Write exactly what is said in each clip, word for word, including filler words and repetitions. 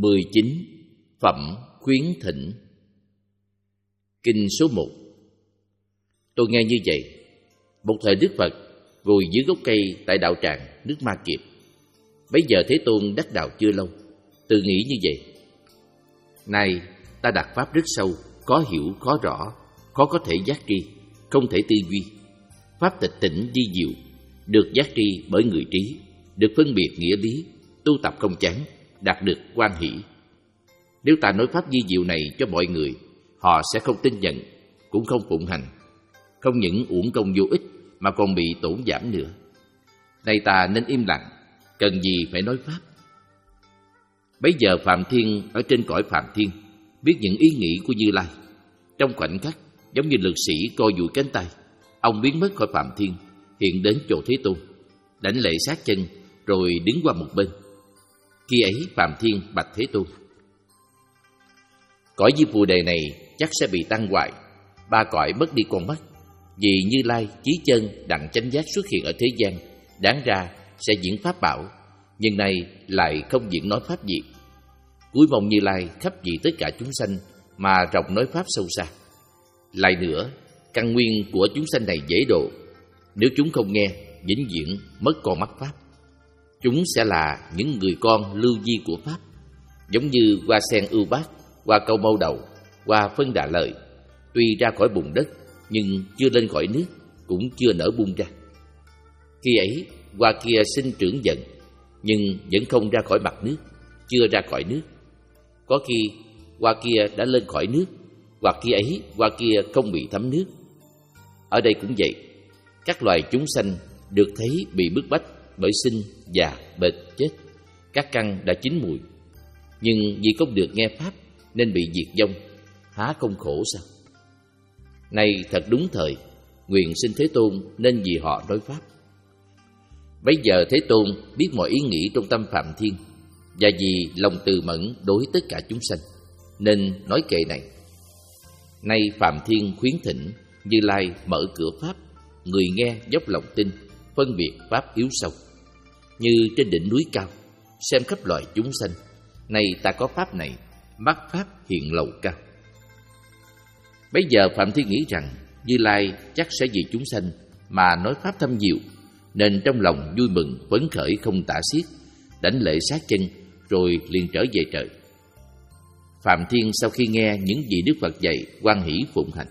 mười chín. Phẩm khuyến thỉnh. Kinh số một. Tôi nghe như vậy. Một thời Đức Phật ngồi dưới gốc cây tại đạo tràng nước Ma Kiệt. Bấy giờ Thế Tôn đắc đạo chưa lâu, tự nghĩ như vậy: nay ta đạt pháp rất sâu, khó hiểu khó rõ, khó có thể giác tri, không thể tư duy. Pháp tịch tỉnh vi diệu, được giác tri bởi người trí, được phân biệt nghĩa lý, tu tập không chán, đạt được hoan hỷ. Nếu ta nói pháp vi diệu này cho mọi người, họ sẽ không tin nhận, cũng không phụng hành. Không những uổng công vô ích mà còn bị tổn giảm nữa. Nay ta nên im lặng, cần gì phải nói pháp. Bấy giờ Phạm Thiên ở trên cõi Phạm Thiên biết những ý nghĩ của Như Lai. Trong khoảnh khắc, giống như lực sĩ co duỗi cánh tay, ông biến mất khỏi Phạm Thiên, hiện đến chỗ Thế Tôn, đảnh lễ sát chân, rồi đứng qua một bên. Khi ấy Phạm Thiên bạch Thế Tôn: cõi Diêm Phù Đề này chắc sẽ bị tăng hoại, ba cõi mất đi con mắt. Vì Như Lai chí chân đặng chánh giác xuất hiện ở thế gian, đáng ra sẽ diễn pháp bảo, nhưng nay lại không diễn nói pháp gì. Cúi mong Như Lai khắp vì tất cả chúng sanh mà rộng nói pháp sâu xa. Lại nữa, căn nguyên của chúng sanh này dễ độ, nếu chúng không nghe, vĩnh viễn mất con mắt pháp. Chúng sẽ là những người con lưu di của pháp, giống như hoa sen ưu bát, hoa câu mâu đầu, hoa phân đà lợi, tuy ra khỏi bùn đất nhưng chưa lên khỏi nước, cũng chưa nở bung ra. Khi ấy hoa kia sinh trưởng dần, nhưng vẫn không ra khỏi mặt nước, chưa ra khỏi nước. Có khi hoa kia đã lên khỏi nước, hoặc khi ấy hoa kia không bị thấm nước. Ở đây cũng vậy, các loài chúng sanh được thấy bị bức bách bởi sinh, già, bệnh, chết. Các căn đã chín mùi, nhưng vì không được nghe pháp nên bị diệt vong, há không khổ sao? Này thật đúng thời, nguyện xin Thế Tôn nên vì họ nói pháp. Bấy giờ Thế Tôn biết mọi ý nghĩ trong tâm Phạm Thiên, và vì lòng từ mẫn đối tất cả chúng sanh, nên nói kệ này: nay Phạm Thiên khuyến thỉnh, Như Lai mở cửa pháp, người nghe dốc lòng tin, phân biệt pháp yếu sâu. Như trên đỉnh núi cao, xem khắp loài chúng sanh, nay ta có pháp này, mắt pháp hiện lầu cao. Bấy giờ Phạm Thiên nghĩ rằng Như Lai chắc sẽ vì chúng sanh mà nói pháp thâm diệu, nên trong lòng vui mừng phấn khởi không tả xiết, đảnh lễ sát chân, rồi liền trở về trời. Phạm Thiên sau khi nghe những gì Đức Phật dạy, hoan hỷ phụng hành.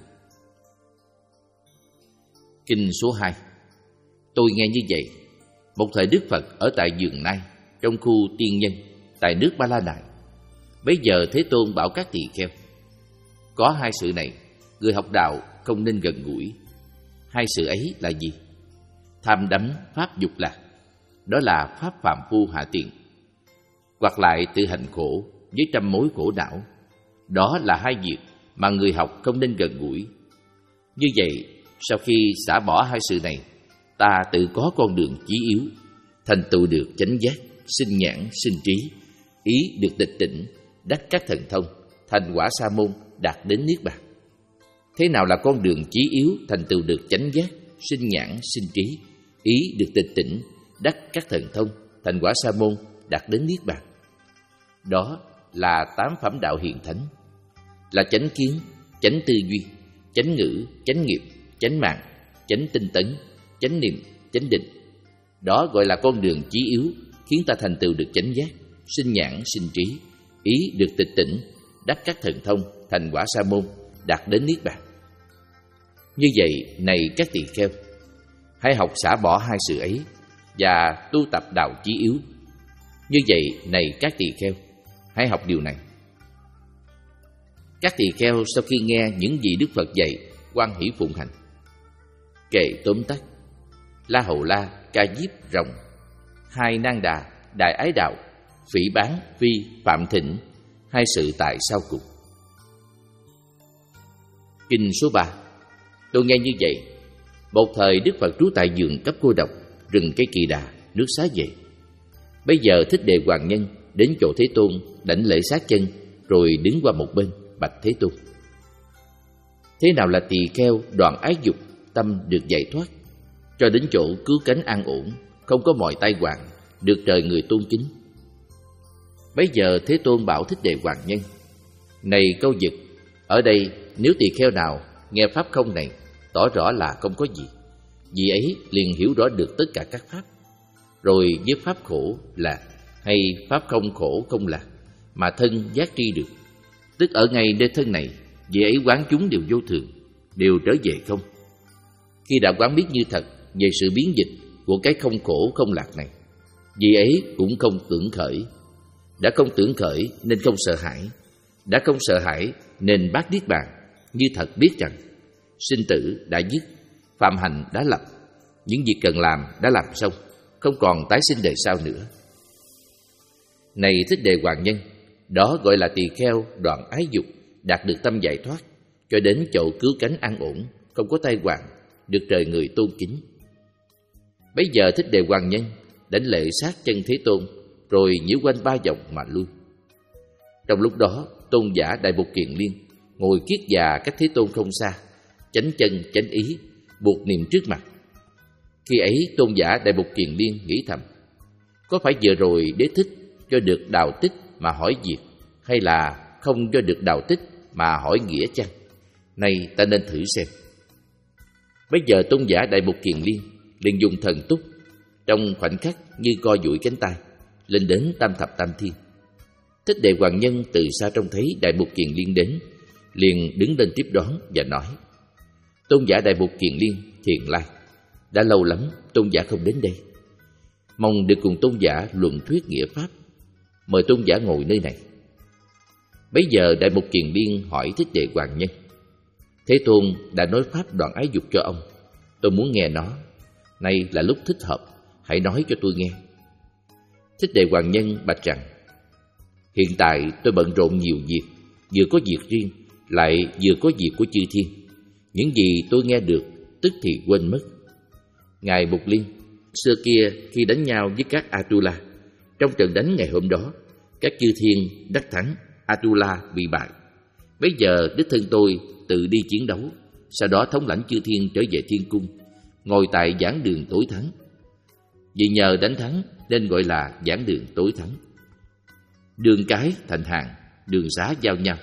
Kinh số hai. Tôi nghe như vậy. Một thời Đức Phật ở tại Vườn Nai, trong khu tiên nhân, tại nước Ba La Nại. Bấy giờ Thế Tôn bảo các tỳ kheo: có hai sự này, người học đạo không nên gần gũi. Hai sự ấy là gì? Tham đắm pháp dục lạc, đó là pháp phàm phu hạ tiện. Hoặc lại tự hành khổ với trăm mối khổ não, đó là hai việc mà người học không nên gần gũi. Như vậy, sau khi xả bỏ hai sự này, ta tự có con đường chí yếu, thành tựu được chánh giác, sinh nhãn, sinh trí, ý được tịch tỉnh, đắc các thần thông, thành quả sa môn, đạt đến niết bàn. Thế nào là con đường chí yếu, thành tựu được chánh giác, sinh nhãn, sinh trí, ý được tịch tỉnh, đắc các thần thông, thành quả sa môn, đạt đến niết bàn? Đó là tám phẩm đạo hiền thánh, là chánh kiến, chánh tư duy, chánh ngữ, chánh nghiệp, chánh mạng, chánh tinh tấn, chánh niệm, chánh định. Đó gọi là con đường chí yếu, khiến ta thành tựu được chánh giác, sinh nhãn, sinh trí, ý được tịch tỉnh, đắc các thần thông, thành quả sa môn, đạt đến niết bàn. Như vậy, này các tỳ kheo, hãy học xả bỏ hai sự ấy và tu tập đạo chí yếu. Như vậy, này các tỳ kheo, hãy học điều này. Các tỳ kheo sau khi nghe những gì Đức Phật dạy, hoan hỷ phụng hành. Kệ tóm tắt: La Hầu La, Ca Diếp, Rồng, hai Nang Đà, Đại Ái Đạo, Phỉ Bán, Phi, Phạm Thịnh, hai sự tại sau cùng. Kinh số ba. Tôi nghe như vậy. Một thời Đức Phật trú tại vườn Cấp Cô Độc, rừng cây Kỳ Đà, nước Xá Vệ. Bây giờ Thích Đề Hoàng Nhân đến chỗ Thế Tôn, đảnh lễ sát chân, rồi đứng qua một bên, bạch Thế Tôn: thế nào là tỳ kheo đoạn ái dục, tâm được giải thoát, cho đến chỗ cứu cánh an ổn, không có mọi tai hoạn, được trời người tôn kính? Bấy giờ Thế Tôn bảo Thích Đề Hoàng Nhân: Này Câu Dực, ở đây nếu tỳ kheo nào nghe pháp không này, tỏ rõ là không có gì, vì ấy liền hiểu rõ được tất cả các pháp. Rồi với pháp khổ là hay pháp không khổ không là, mà thân giác tri được, tức ở ngay nơi thân này, vì ấy quán chúng đều vô thường, đều trở về không. Khi đã quán biết như thật về sự biến dịch của cái không khổ không lạc này, vì ấy cũng không tưởng khởi. Đã không tưởng khởi nên không sợ hãi, đã không sợ hãi nên bác niết bàn, như thật biết rằng sinh tử đã dứt, phạm hành đã lập, những việc cần làm đã làm xong, không còn tái sinh đời sau nữa. Này Thích Đề Hoàng Nhân, đó gọi là tỳ kheo đoạn ái dục, đạt được tâm giải thoát, cho đến chỗ cứu cánh an ổn, không có tai họa, được trời người tôn kính. Bấy giờ Thích Đề Hoàng Nhân đánh lễ sát chân Thế Tôn, rồi nhiễu quanh ba vòng mà lui. Trong lúc đó, tôn giả Đại Bột Kiền Liên ngồi kiết già cách Thế Tôn không xa, chánh chân chánh ý, buộc niệm trước mặt. Khi ấy tôn giả Đại Bột Kiền Liên nghĩ thầm: có phải vừa rồi Đế Thích cho được đào tích mà hỏi việc, hay là không cho được đào tích mà hỏi nghĩa chăng? Nay ta nên thử xem. Bây giờ tôn giả Đại Bột Kiền Liên liền dùng thần túc, trong khoảnh khắc như co duỗi cánh tay, lên đến tam thập tam thiên. Thích Đề Hoàng Nhân từ xa trông thấy Đại Bột Kiền Liên đến, liền đứng lên tiếp đón và nói: tôn giả Đại Bột Kiền Liên thiền lai, đã lâu lắm tôn giả không đến đây, mong được cùng tôn giả luận thuyết nghĩa pháp, mời tôn giả ngồi nơi này. Bấy giờ Đại Bột Kiền Liên hỏi Thích Đề Hoàng Nhân: Thế Tôn đã nói pháp đoạn ái dục cho ông, tôi muốn nghe nó, nay là lúc thích hợp, hãy nói cho tôi nghe. Thích Đề Hoàng Nhân bạch rằng: hiện tại tôi bận rộn nhiều việc, vừa có việc riêng, lại vừa có việc của chư thiên. Những gì tôi nghe được tức thì quên mất. Ngài Mục Liên, xưa kia khi đánh nhau với các Atula, trong trận đánh ngày hôm đó, các chư thiên đắc thắng, Atula bị bại. Bây giờ đích thân tôi tự đi chiến đấu, sau đó thống lãnh chư thiên trở về thiên cung, ngồi tại giảng đường tối thắng. Vì nhờ đánh thắng nên gọi là giảng đường tối thắng. Đường cái thành hàng, đường xá giao nhau.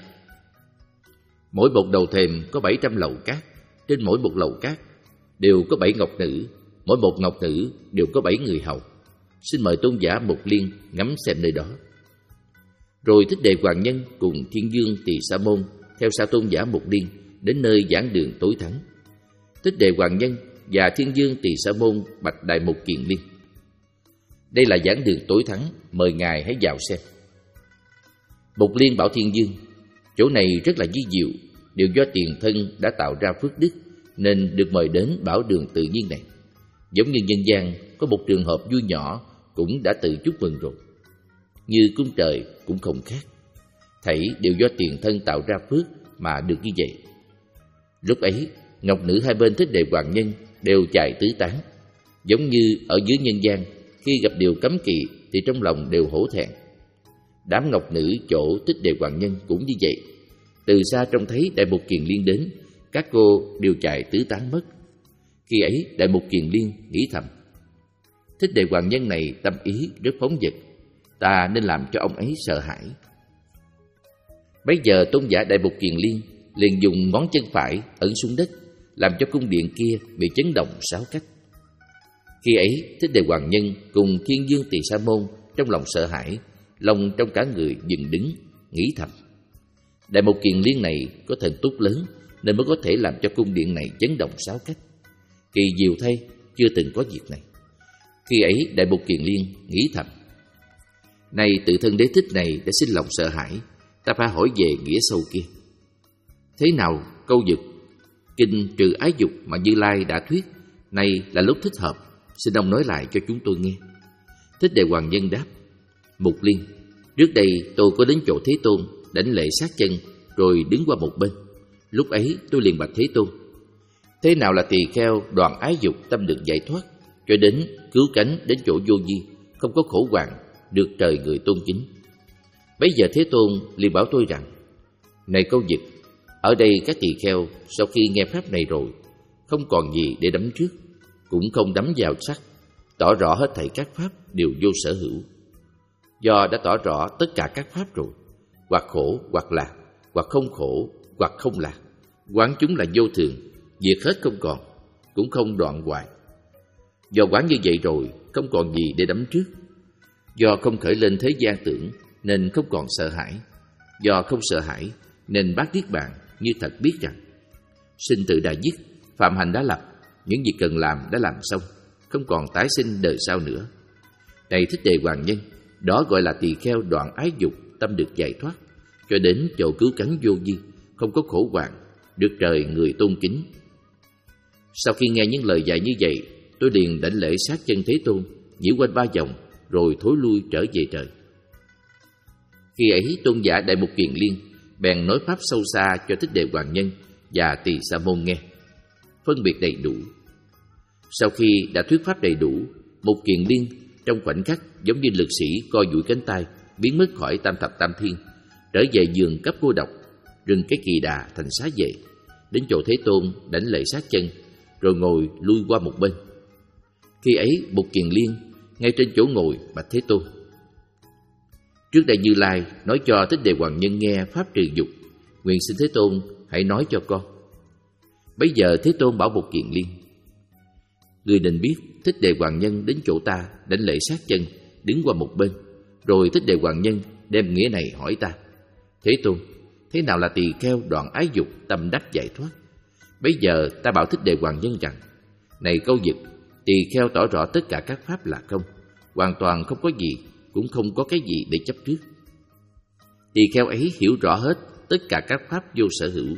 Mỗi một đầu thềm có bảy trăm lầu cát, trên mỗi một lầu cát đều có bảy ngọc nữ, mỗi một ngọc nữ đều có bảy người hầu. Xin mời tôn giả Mục Liên ngắm xem nơi đó. Rồi Thích Đề Hoàng Nhân cùng Thiên Dương Tỳ Sa Môn theo sau tôn giả Mục Liên đến nơi giảng đường tối thắng. Thích Đề Hoàng Nhân và Thiên Dương Tỳ Sa Môn bạch Đại Bột Kiền Liên: đây là giảng đường tối thắng, mời ngài hãy vào xem. Mục Liên bảo Thiên Dương: chỗ này rất là vi diệu, đều do tiền thân đã tạo ra phước đức, nên được mời đến bảo đường tự nhiên này. Giống như nhân gian có một trường hợp vui nhỏ cũng đã tự chúc mừng rồi, như cung trời cũng không khác. Thảy đều do tiền thân tạo ra phước mà được như vậy. Lúc ấy ngọc nữ hai bên Thích Đề Hoàng Nhân đều chạy tứ tán, giống như ở dưới nhân gian khi gặp điều cấm kỵ thì trong lòng đều hổ thẹn. Đám ngọc nữ chỗ Thích Đề Hoàng Nhân cũng như vậy. Từ xa trông thấy Đại Bột Kiền Liên đến, các cô đều chạy tứ tán mất. Khi ấy Đại Bột Kiền Liên nghĩ thầm: Thích Đề Hoàng Nhân này tâm ý rất phóng dật, ta nên làm cho ông ấy sợ hãi. Bấy giờ tôn giả Đại Bột Kiền Liên liền dùng ngón chân phải ấn xuống đất, làm cho cung điện kia bị chấn động sáu cách. Khi ấy Thích Đề Hoàng Nhân cùng Thiên Dương Tỳ Sa Môn trong lòng sợ hãi, lòng trong cả người dừng đứng, nghĩ thầm: Đại Bột Kiền Liên này có thần túc lớn, nên mới có thể làm cho cung điện này chấn động sáu cách. Kỳ diệu thay, chưa từng có việc này. Khi ấy Đại Bột Kiền Liên nghĩ thầm: nay tự thân Đế Thích này đã sinh lòng sợ hãi, ta phải hỏi về nghĩa sâu kia. Thế nào Câu Dực, kinh trừ ái dục mà Như Lai đã thuyết, nay là lúc thích hợp, xin ông nói lại cho chúng tôi nghe. Thích Đề Hoàng Nhân đáp: Mục Liên, trước đây tôi có đến chỗ Thế Tôn đánh lễ sát chân, rồi đứng qua một bên. Lúc ấy tôi liền bạch Thế Tôn: thế nào là tỳ kheo đoạn ái dục tâm được giải thoát, cho đến cứu cánh đến chỗ vô vi, không có khổ hoạn, được trời người tôn kính? Bấy giờ Thế Tôn liền bảo tôi rằng: này Câu Dực, ở đây các tỳ kheo sau khi nghe pháp này rồi, không còn gì để đắm trước, cũng không đắm vào sắc, tỏ rõ hết thảy các pháp đều vô sở hữu. Do đã tỏ rõ tất cả các pháp rồi, hoặc khổ hoặc lạc, hoặc không khổ hoặc không lạc, quán chúng là vô thường, diệt hết không còn, cũng không đoạn hoại. Do quán như vậy rồi, không còn gì để đắm trước. Do không khởi lên thế gian tưởng, nên không còn sợ hãi. Do không sợ hãi, nên bác niết bàn như thật biết rằng sinh tử đã dứt, phạm hạnh đã lập, những việc cần làm đã làm xong, không còn tái sinh đời sau nữa. Này Thích Đề Hoàng Nhân, đó gọi là tỳ kheo đoạn ái dục, tâm được giải thoát, cho đến chỗ cứu cánh vô vi, không có khổ hoạn, được trời người tôn kính. Sau khi nghe những lời dạy như vậy, tôi liền đảnh lễ sát chân Thế Tôn, nhiễu quanh ba vòng, rồi thối lui trở về trời. Khi ấy tôn giả Đại Mục Kiền Liên bèn nói pháp sâu xa cho Thích Đề Hoàng Nhân và Tỳ Sa Môn nghe, phân biệt đầy đủ. Sau khi đã thuyết pháp đầy đủ, Mục Kiền Liên trong khoảnh khắc giống như lực sĩ co duỗi cánh tay, biến mất khỏi tam thập tam thiên, trở về giường cấp cô độc, rừng cái kỳ đà thành xá vệ, đến chỗ Thế Tôn đảnh lễ sát chân, rồi ngồi lui qua một bên. Khi ấy Mục Kiền Liên ngay trên chỗ ngồi bạch Thế Tôn: Trước đây Như Lai nói cho Thích Đề Hoàng Nhân nghe pháp trừ dục, nguyện xin Thế Tôn hãy nói cho con. Bấy giờ Thế Tôn bảo Mục Kiền Liên: Người nên biết Thích Đề Hoàng Nhân đến chỗ ta đảnh lễ sát chân, đứng qua một bên. Rồi Thích Đề Hoàng Nhân đem nghĩa này hỏi ta: Thế Tôn, thế nào là tỳ kheo đoạn ái dục, tâm đắc giải thoát? Bấy giờ ta bảo Thích Đề Hoàng Nhân rằng: Này câu dịch, tỳ kheo tỏ rõ tất cả các pháp là không, hoàn toàn không có gì, cũng không có cái gì để chấp trước. Tỳ kheo ấy hiểu rõ hết tất cả các pháp vô sở hữu.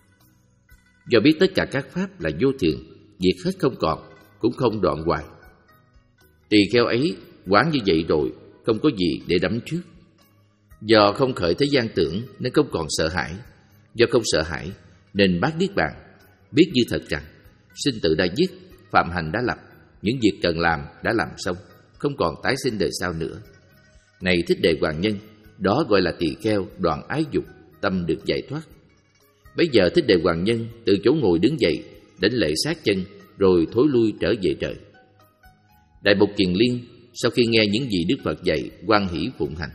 Do biết tất cả các pháp là vô thường, diệt hết không còn, cũng không đoạn hoại. Tỳ kheo ấy quán như vậy rồi, không có gì để đắm trước. Do không khởi thế gian tưởng nên không còn sợ hãi. Do không sợ hãi nên bác niết bàn, biết như thật rằng sinh tử đã dứt, phạm hạnh đã lập, những việc cần làm đã làm xong, không còn tái sinh đời sau nữa. Này Thích Đề Hoàng Nhân, đó gọi là tỳ kheo đoạn ái dục, tâm được giải thoát. Bấy giờ Thích Đề Hoàng Nhân từ chỗ ngồi đứng dậy, đảnh lễ sát chân, rồi thối lui trở về trời. Đại Mục Kiền Liên sau khi nghe những gì Đức Phật dạy, hoan hỷ phụng hành.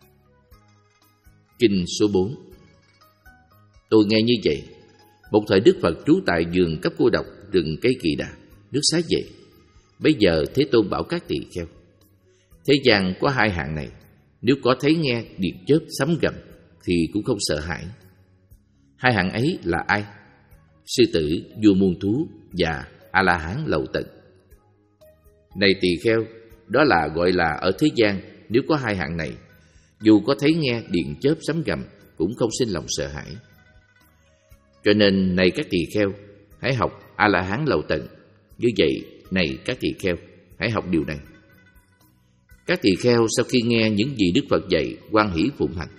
Kinh số bốn. Tôi nghe như vậy. Một thời Đức Phật trú tại vườn cấp cô độc, rừng cây kỳ đà, nước Xá Vệ. Bấy giờ Thế Tôn bảo các tỳ kheo: Thế gian có hai hạng này, nếu có thấy nghe điện chớp sấm gầm thì cũng không sợ hãi. Hai hạng ấy là ai? Sư tử, vua muôn thú và A-la-hán lậu tận. Này tỳ kheo, đó là gọi là ở thế gian nếu có hai hạng này, dù có thấy nghe điện chớp sấm gầm cũng không sinh lòng sợ hãi. Cho nên này các tỳ kheo, hãy học A-la-hán lậu tận. Như vậy, này các tỳ kheo, hãy học điều này. Các tỳ kheo sau khi nghe những gì Đức Phật dạy, hoan hỷ phụng hành.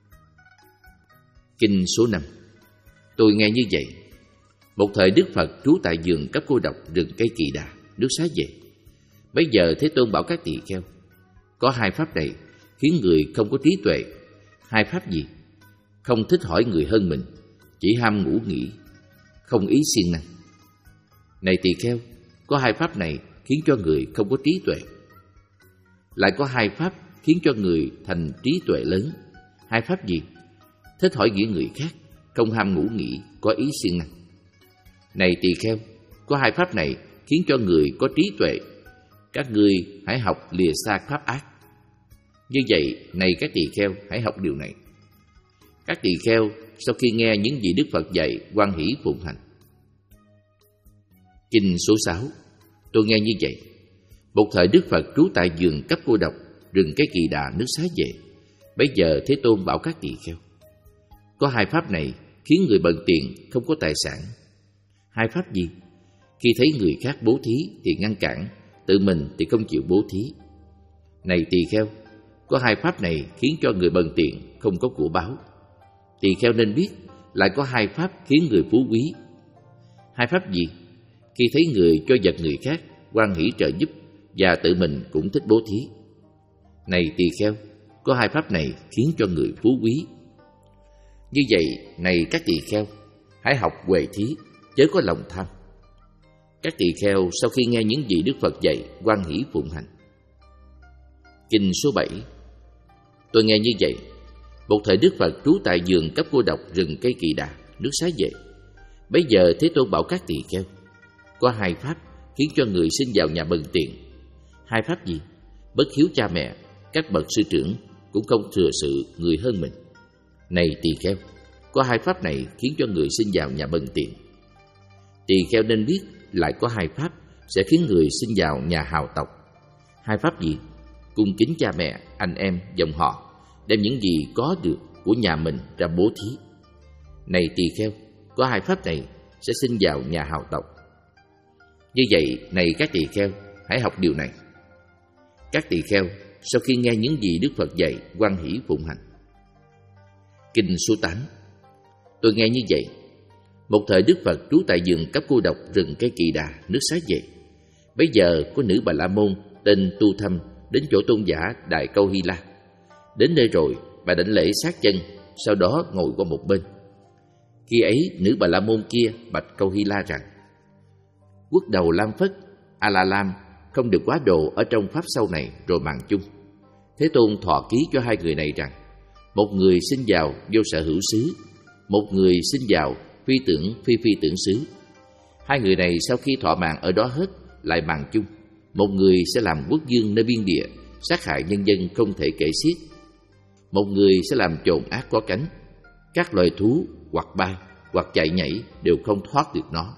Kinh số năm. Tôi nghe như vậy. Một thời Đức Phật trú tại vườn cấp cô độc, rừng cây kỳ đà, nước Xá Vệ. Bấy giờ Thế Tôn bảo các tỳ kheo: Có hai pháp này khiến người không có trí tuệ. Hai pháp gì? Không thích hỏi người hơn mình, chỉ ham ngủ nghỉ, không ý siêng năng. Này tỳ kheo, có hai pháp này khiến cho người không có trí tuệ. Lại có hai pháp khiến cho người thành trí tuệ lớn. Hai pháp gì? Thích hỏi nghĩa người khác, không ham ngủ nghỉ, có ý siêng năng. Này tỳ kheo, có hai pháp này khiến cho người có trí tuệ. Các ngươi hãy học lìa xa pháp ác. Như vậy, này các tỳ kheo, hãy học điều này. Các tỳ kheo sau khi nghe những gì Đức Phật dạy, hoan hỷ phụng hành. Kinh số sáu. Tôi nghe như vậy. Một thời Đức Phật trú tại vườn cấp cô độc, rừng cây kỳ đà, nước Xá Vệ. Bấy giờ Thế Tôn bảo các tỳ kheo: Có hai pháp này khiến người bần tiện, không có tài sản. Hai pháp gì? Khi thấy người khác bố thí thì ngăn cản, tự mình thì không chịu bố thí. Này tỳ kheo, có hai pháp này khiến cho người bần tiện, không có của báo. Tỳ kheo nên biết, lại có hai pháp khiến người phú quý. Hai pháp gì? Khi thấy người cho vật người khác, hoan hỷ trợ giúp và tự mình cũng thích bố thí. Này tỳ kheo, có hai pháp này khiến cho người phú quý. Như vậy, này các tỳ kheo, hãy học huệ thí, chớ có lòng tham. Các tỳ kheo sau khi nghe những gì Đức Phật dạy, hoan hỷ phụng hành. Kinh số bảy. Tôi nghe như vậy. Một thời Đức Phật trú tại vườn cấp cô độc rừng cây Kỳ Đà, nước Xá Vệ. Bấy giờ Thế Tôn bảo các tỳ kheo: có hai pháp khiến cho người sinh vào nhà bần tiện. Hai pháp gì? Bất hiếu cha mẹ, các bậc sư trưởng cũng không thừa sự người hơn mình. Này tỳ kheo, có hai pháp này khiến cho người sinh vào nhà bần tiện. Tỳ kheo nên biết lại có hai pháp sẽ khiến người sinh vào nhà hào tộc. Hai pháp gì? Cung kính cha mẹ, anh em, dòng họ, đem những gì có được của nhà mình ra bố thí. Này tỳ kheo, có hai pháp này sẽ sinh vào nhà hào tộc. Như vậy, này các tỳ kheo, hãy học điều này. Các tỳ kheo sau khi nghe những gì Đức Phật dạy, hoan hỷ phụng hành. Kinh số tám. Tôi nghe như vậy. Một thời Đức Phật trú tại vườn cấp cô độc rừng cây Kỳ Đà, nước Xá Vệ. Bấy giờ có nữ Bà La Môn tên Tu Thâm đến chỗ tôn giả Đại Câu Hy La. Đến nơi rồi, bà đảnh lễ sát chân, sau đó ngồi qua một bên. Khi ấy, nữ Bà La Môn kia bạch Câu Hy La rằng: quốc đầu Lam Phất, A La Lam không được quá độ ở trong pháp sau này rồi mạng chung. Thế Tôn thọ ký cho hai người này rằng: một người sinh vào vô sở hữu xứ, một người sinh vào phi tưởng phi phi tưởng xứ. Hai người này sau khi thọ mạng ở đó hết, lại mạng chung. Một người sẽ làm quốc vương nơi biên địa, sát hại nhân dân không thể kể xiết. Một người sẽ làm trộm ác có cánh. Các loài thú hoặc bay hoặc chạy nhảy đều không thoát được nó.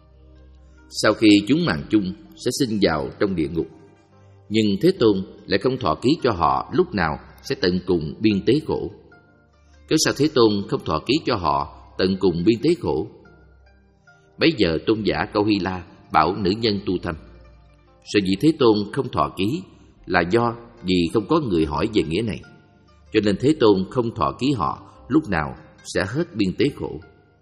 Sau khi chúng mạng chung sẽ sinh vào trong địa ngục. Nhưng Thế Tôn lại không thọ ký cho họ lúc nào sẽ tận cùng biên tế khổ. Cớ sao Thế Tôn không thọ ký cho họ tận cùng biên tế khổ? Bấy giờ tôn giả Câu Hy La bảo nữ nhân Tu Thâm: sở dĩ Thế Tôn không thọ ký là do vì không có người hỏi về nghĩa này, cho nên Thế Tôn không thọ ký họ lúc nào sẽ hết biên tế khổ.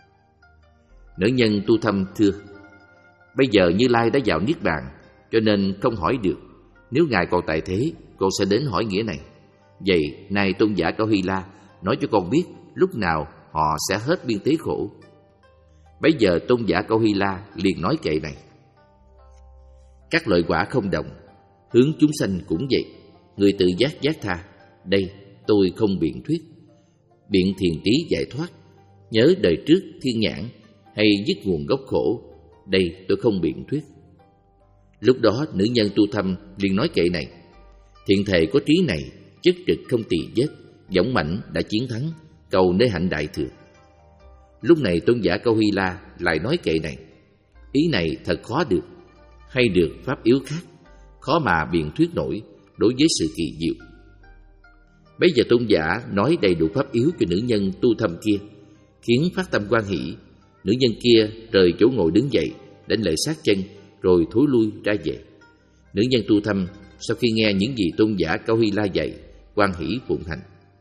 Nữ nhân Tu Thâm thưa: bây giờ Như Lai đã vào Niết Bàn, cho nên không hỏi được. Nếu Ngài còn tại thế, con sẽ đến hỏi nghĩa này. Vậy, nay tôn giả Câu Hy La nói cho con biết lúc nào họ sẽ hết biên tế khổ. Bấy giờ tôn giả Câu Hy La liền nói kệ này: các lợi quả không đồng, hướng chúng sanh cũng vậy. Người tự giác giác tha, đây tôi không biện thuyết. Biện thiền trí giải thoát, nhớ đời trước thiên nhãn, hay dứt nguồn gốc khổ, đây tôi không biện thuyết. Lúc đó nữ nhân Tu Thâm liền nói kệ này: thiện thệ có trí này, chất trực không tỳ vết, dũng mãnh đã chiến thắng, cầu nơi hạnh đại thừa. Lúc này tôn giả Câu Hy La lại nói kệ này: ý này thật khó được, hay được pháp yếu khác, khó mà biện thuyết nổi đối với sự kỳ diệu. Bấy giờ tôn giả nói đầy đủ pháp yếu cho nữ nhân Tu Thâm kia, khiến phát tâm hoan hỷ. Nữ nhân kia rời chỗ ngồi đứng dậy, đảnh lễ sát chân, rồi thối lui ra về. Nữ nhân Tu Thâm sau khi nghe những gì tôn giả Câu Hy La dạy, hoan hỷ phụng hành.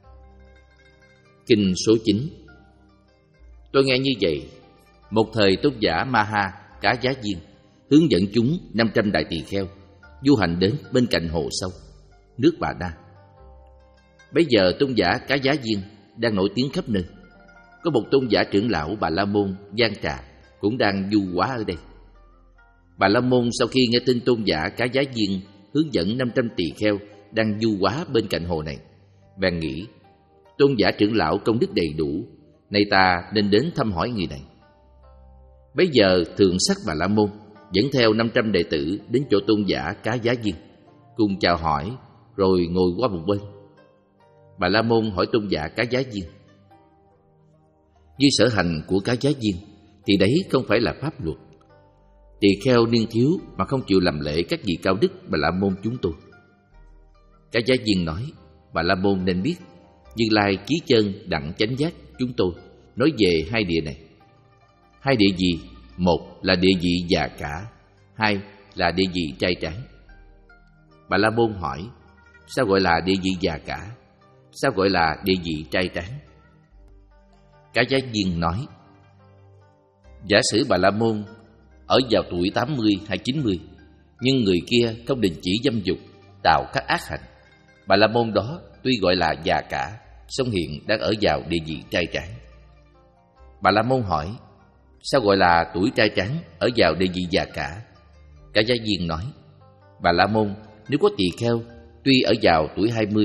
Kinh số chín. Tôi nghe như vậy. Một thời tôn giả Ma-ha Cá Giá Viên hướng dẫn chúng năm trăm đại tỳ kheo du hành đến bên cạnh hồ sâu, nước Bà Đa. Bấy giờ tôn giả Cá Giá Viên đang nổi tiếng khắp nơi. Có một tôn giả trưởng lão Bà La Môn Giang Trà cũng đang du hóa ở đây. Bà La Môn sau khi nghe tin tôn giả Cá Giá Viên hướng dẫn năm trăm tỳ kheo đang du hóa bên cạnh hồ này, bèn nghĩ: tôn giả trưởng lão công đức đầy đủ, nay ta nên đến thăm hỏi người này. Bấy giờ thượng sắc Bà La Môn dẫn theo năm trăm đệ tử đến chỗ tôn giả Cá Giá Viên, cùng chào hỏi rồi ngồi qua một bên. Bà La Môn hỏi tôn giả Cá Giá Viên: như sở hành của Cá Giá Viên thì đấy không phải là pháp luật. Tỳ kheo niên thiếu mà không chịu làm lễ các vị cao đức Bà La Môn chúng tôi. Cá Giá Viên nói: Bà La Môn nên biết, Như Lai chí chân đặng chánh giác chúng tôi nói về hai địa này. Hai địa gì? Một là địa vị già cả, hai là địa vị trai tráng. Bà La Môn hỏi: sao gọi là địa vị già cả? Sao gọi là địa vị trai tráng? Cá Giá Viên nói: giả sử Bà La Môn ở vào tuổi tám mươi hay chín mươi, nhưng người kia không đình chỉ dâm dục, tạo các ác hành. Bà La Môn đó tuy gọi là già cả, song hiện đang ở vào địa vị trai tráng. Bà La Môn hỏi: sao gọi là tuổi trai tráng ở vào địa vị già cả? Cá Giá Viên nói: Bà La Môn, nếu có tỳ kheo tuy ở vào tuổi hai mươi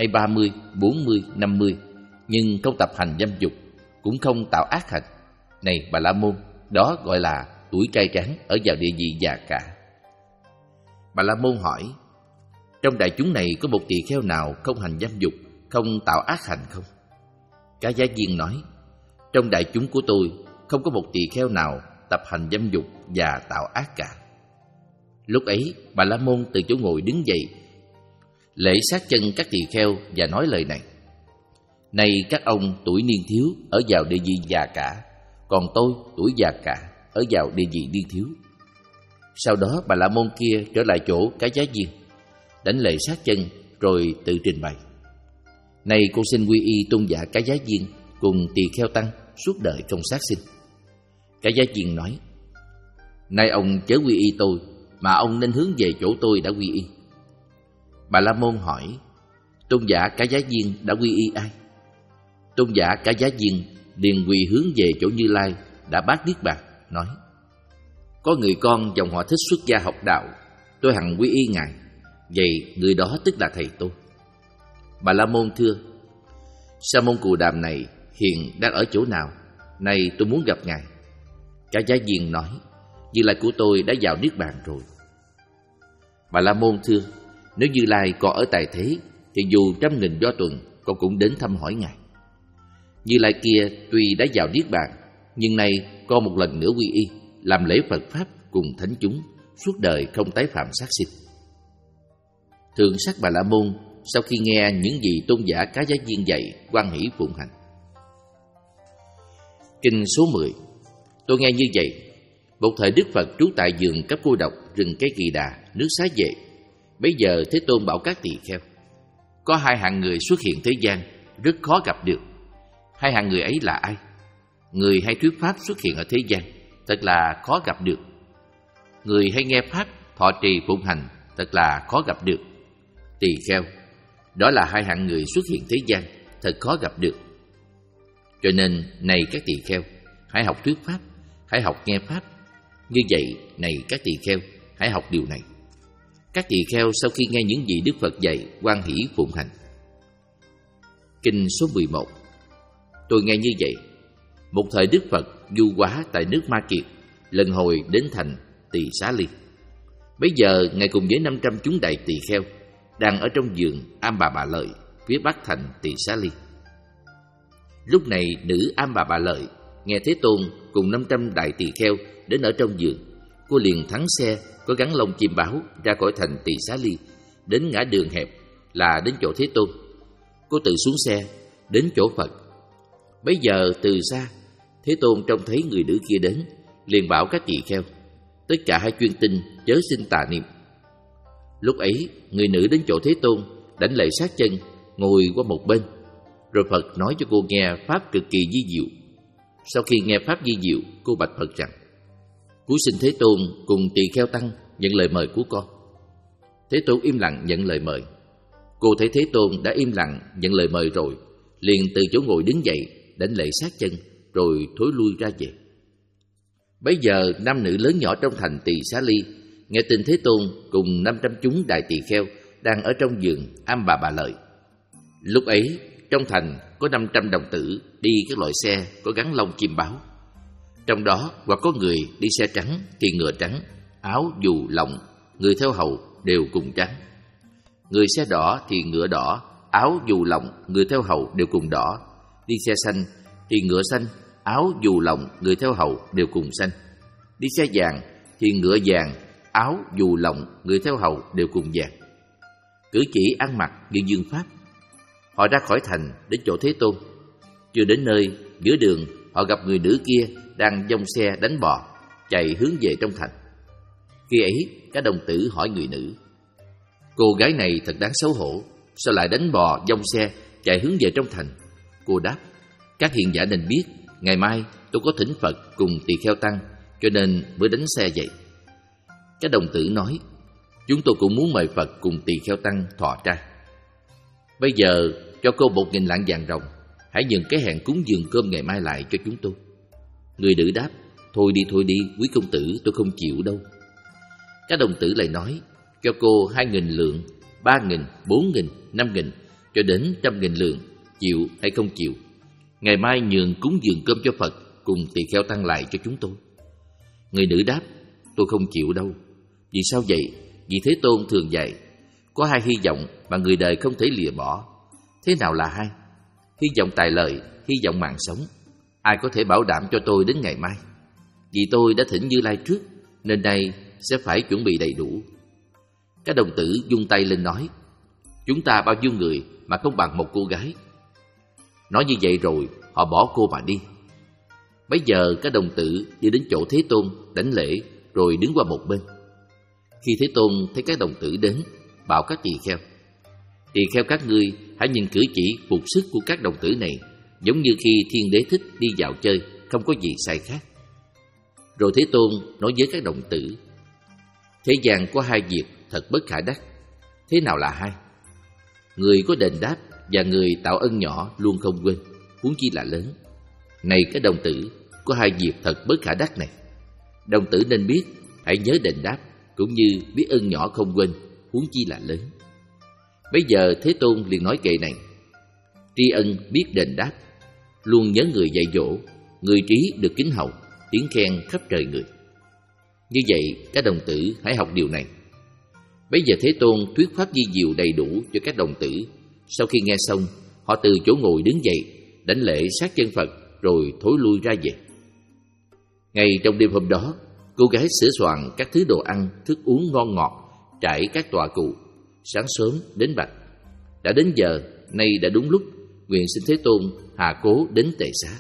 hay ba mươi, bốn mươi, năm mươi, nhưng không tập hành dâm dục, cũng không tạo ác hành. Này Bà La Môn, đó gọi là tuổi trai tráng ở vào địa vị già cả. Bà La Môn hỏi: trong đại chúng này có một tỳ kheo nào không hành dâm dục, không tạo ác hành không? Cá Giá Viên nói: trong đại chúng của tôi không có một tỳ kheo nào tập hành dâm dục và tạo ác cả. Lúc ấy Bà La Môn từ chỗ ngồi đứng dậy, lễ sát chân các tỳ kheo và nói lời này: này các ông tuổi niên thiếu ở vào địa vị già cả, còn tôi tuổi già cả ở vào địa vị niên thiếu. Sau đó Bà La Môn kia trở lại chỗ Cá Giá Viên, đánh lễ sát chân rồi tự trình bày: này cô xin quy y tôn giả Cá Giá Viên cùng tỳ kheo tăng suốt đời không sát sinh. Cá Giá Viên nói: nay ông chớ quy y tôi, mà ông nên hướng về chỗ tôi đã quy y. Bà La Môn hỏi: tôn giả Cá Giá Viên đã quy y ai? Tôn giả Cá Giá Viên liền quỳ hướng về chỗ Như Lai đã bát niết bàn, nói: có người con dòng họ Thích xuất gia học đạo, tôi hằng quy y ngài, vậy người đó tức là thầy tôi. Bà La Môn thưa: Sa môn Cù Đàm này hiện đang ở chỗ nào? Nay tôi muốn gặp ngài. Cá Giá Viên nói: Như Lai của tôi đã vào niết bàn rồi. Bà La Môn thưa: nếu Như Lai còn ở tại thế thì dù trăm nghìn do tuần con cũng đến thăm hỏi ngài. Như Lai kia tuy đã vào niết bàn, nhưng nay con một lần nữa quy y, làm lễ Phật pháp cùng thánh chúng, suốt đời không tái phạm sát sinh. Thượng sắc Bà La Môn sau khi nghe những gì tôn giả Cá Giá Viên dạy, hoan hỷ phụng hành. Kinh số mười. Tôi nghe như vậy: một thời Đức Phật trú tại vườn Cấp Cô Độc, rừng Cây Kỳ Đà, nước Xá Vệ. Bấy giờ Thế Tôn bảo các tỳ kheo: có hai hạng người xuất hiện thế gian, rất khó gặp được. Hai hạng người ấy là ai? Người hay thuyết pháp xuất hiện ở thế gian, thật là khó gặp được. Người hay nghe pháp, thọ trì phụng hành, thật là khó gặp được. Tỳ kheo, đó là hai hạng người xuất hiện thế gian, thật khó gặp được. Cho nên, này các tỳ kheo, hãy học thuyết pháp, hãy học nghe pháp. Như vậy, này các tỳ kheo, hãy học điều này. Các tỳ kheo sau khi nghe những gì Đức Phật dạy, hoan hỷ phụng hành. Kinh số mười một. Tôi nghe như vậy: một thời Đức Phật du hóa tại nước Ma Kiệt, lần hồi đến thành Tỳ Xá Ly. Bấy giờ ngài cùng với năm trăm chúng đại tỳ kheo đang ở trong vườn Am Bà Bà Lợi, phía bắc thành Tỳ Xá Ly. Lúc này nữ Am Bà Bà Lợi nghe Thế Tôn cùng năm trăm đại tỳ kheo đến ở trong vườn, cô liền thắng xe có gắn lông chim báo ra khỏi thành Tỳ Xá Ly, đến ngã đường hẹp là đến chỗ Thế Tôn. Cô tự xuống xe đến chỗ Phật. Bấy giờ từ xa Thế Tôn trông thấy người nữ kia đến, liền bảo các tỳ kheo: tất cả hãy chuyên tinh, chớ sinh tà niệm. Lúc ấy người nữ đến chỗ Thế Tôn, đảnh lễ sát chân, ngồi qua một bên. Rồi Phật nói cho cô nghe pháp cực kỳ vi diệu. Sau khi nghe pháp vi diệu, cô bạch Phật rằng: cúi xin Thế Tôn cùng tỳ kheo tăng nhận lời mời của con. Thế Tôn im lặng nhận lời mời. Cô thấy Thế Tôn đã im lặng nhận lời mời rồi, liền từ chỗ ngồi đứng dậy, đảnh lễ sát chân, rồi thối lui ra về. Bấy giờ nam nữ lớn nhỏ trong thành Tỳ Xá Ly nghe tin Thế Tôn cùng năm trăm chúng đại tỳ kheo đang ở trong vườn Am Bà Bà Lợi. Lúc ấy trong thành có năm trăm đồng tử đi các loại xe có gắn lông chim báo. Trong đó hoặc có người đi xe trắng thì ngựa trắng, áo dù lộng, người theo hầu đều cùng trắng. Người xe đỏ thì ngựa đỏ, áo dù lộng, người theo hầu đều cùng đỏ. Đi xe xanh thì ngựa xanh, áo dù lộng, người theo hầu đều cùng xanh. Đi xe vàng thì ngựa vàng, áo dù lộng, người theo hầu đều cùng vàng. Cử chỉ ăn mặc như dương pháp. Họ ra khỏi thành đến chỗ Thế Tôn. Chưa đến nơi, giữa đường họ gặp người nữ kia đang dông xe đánh bò chạy hướng về trong thành. Khi ấy các đồng tử hỏi người nữ: cô gái này thật đáng xấu hổ, sao lại đánh bò dông xe chạy hướng về trong thành? Cô đáp: các hiền giả nên biết, ngày mai tôi có thỉnh Phật cùng tỳ kheo tăng, cho nên mới đánh xe vậy. Các đồng tử nói: chúng tôi cũng muốn mời Phật cùng tỳ kheo tăng thọ trai. Bây giờ cho cô một nghìn lạng vàng ròng, hãy nhường cái hẹn cúng dường cơm ngày mai lại cho chúng tôi. Người nữ đáp: thôi đi thôi đi, quý công tử, tôi không chịu đâu. Các đồng tử lại nói: cho cô hai nghìn lượng, ba nghìn, bốn nghìn, năm nghìn, cho đến trăm nghìn lượng, chịu hay không chịu. Ngày mai nhường cúng dường cơm cho Phật cùng tỳ kheo tăng lại cho chúng tôi. Người nữ đáp: Tôi không chịu đâu. Vì sao vậy? Vì Thế Tôn thường dạy, có hai hy vọng mà người đời không thể lìa bỏ. Thế nào là hai? Hy vọng tài lợi, hy vọng mạng sống. Ai có thể bảo đảm cho tôi đến ngày mai? Vì tôi đã thỉnh Như Lai trước, nên nay sẽ phải chuẩn bị đầy đủ. Các đồng tử vung tay lên nói: Chúng ta bao nhiêu người mà không bằng một cô gái. Nói như vậy rồi, họ bỏ cô mà đi. Bấy giờ các đồng tử đi đến chỗ Thế Tôn, đảnh lễ, rồi đứng qua một bên. Khi Thế Tôn thấy các đồng tử đến, bảo các tỳ kheo: Tỳ kheo các ngươi hãy nhìn cử chỉ phục sức của các đồng tử này, giống như khi Thiên Đế thích đi dạo chơi, không có gì sai khác. Rồi Thế Tôn nói với các đồng tử: Thế gian có hai việc thật bất khả đắc. Thế nào là hai? Người có đền đáp và người tạo ân nhỏ luôn không quên, huống chi là lớn. Này các đồng tử, có hai việc thật bất khả đắc này. Đồng tử nên biết, hãy nhớ đền đáp, cũng như biết ân nhỏ không quên, huống chi là lớn. Bây giờ Thế Tôn liền nói kệ này: Tri ân biết đền đáp, luôn nhớ người dạy dỗ, người trí được kính hậu, tiếng khen khắp trời người. Như vậy các đồng tử hãy học điều này. Bây giờ Thế Tôn thuyết pháp vi diệu đầy đủ cho các đồng tử. Sau khi nghe xong, họ từ chỗ ngồi đứng dậy, đảnh lễ sát chân Phật, rồi thối lui ra về. Ngay trong đêm hôm đó, cô gái sửa soạn các thứ đồ ăn, thức uống ngon ngọt, trải các tọa cụ. Sáng sớm đến bạch: Đã đến giờ, nay đã đúng lúc, nguyện xin Thế Tôn hạ cố đến tề xá.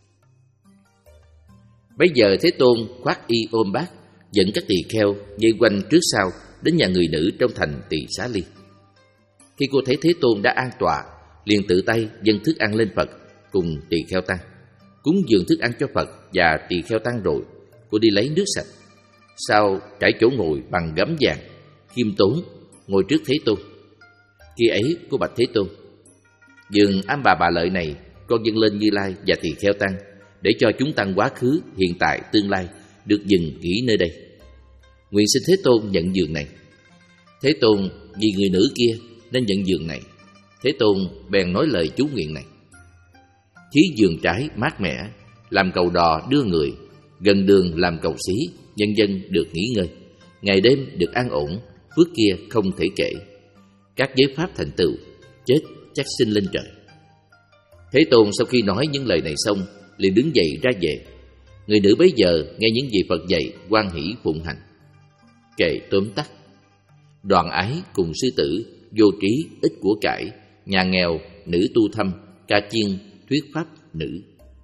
Bây giờ Thế Tôn khoác y ôm bát, dẫn các tỳ kheo dây quanh trước sau đến nhà người nữ trong thành Tỳ Xá Ly. Khi cô thấy Thế Tôn đã an tọa, liền tự tay dâng thức ăn lên Phật cùng tỳ kheo tăng, cúng dường thức ăn cho Phật và tỳ kheo tăng rồi, cô đi lấy nước sạch. Sau trải chỗ ngồi bằng gấm vàng, khiêm tốn ngồi trước Thế Tôn. Khi ấy cô bạch Thế Tôn: Dường Am Bà Bà Lợi này, con dâng lên Như Lai và tỳ kheo tăng, để cho chúng tăng quá khứ, hiện tại, tương lai được dừng nghỉ nơi đây. Nguyện xin Thế Tôn nhận giường này. Thế Tôn vì người nữ kia nên nhận giường này. Thế Tôn bèn nói lời chú nguyện này: Thí giường trái mát mẻ, làm cầu đò đưa người, gần đường làm cầu xí, nhân dân được nghỉ ngơi, ngày đêm được an ổn, phước kia không thể kể. Các giới pháp thành tựu, chết chắc sinh lên trời. Thế Tôn sau khi nói những lời này xong, liền đứng dậy ra về. Người nữ bấy giờ nghe những gì Phật dạy, hoan hỷ phụng hành. Kệ tóm tắt: Đoàn ái cùng sư tử, vô trí ít của cải, nhà nghèo nữ tu thâm, ca chiên thuyết pháp nữ.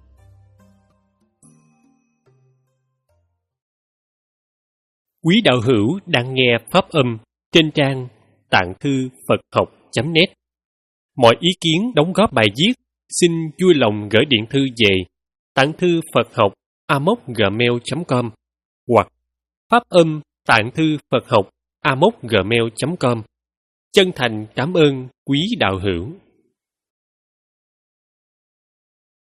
Quý đạo hữu đang nghe pháp âm trên trang tạng thư Phật học chấm net. Mọi ý kiến đóng góp bài viết xin vui lòng gửi điện thư về tạng thư Phật học a m o c gmail chấm com hoặc pháp âm tạng thư Phật học a m o c gmail chấm com. Chân thành cảm ơn quý đạo hữu.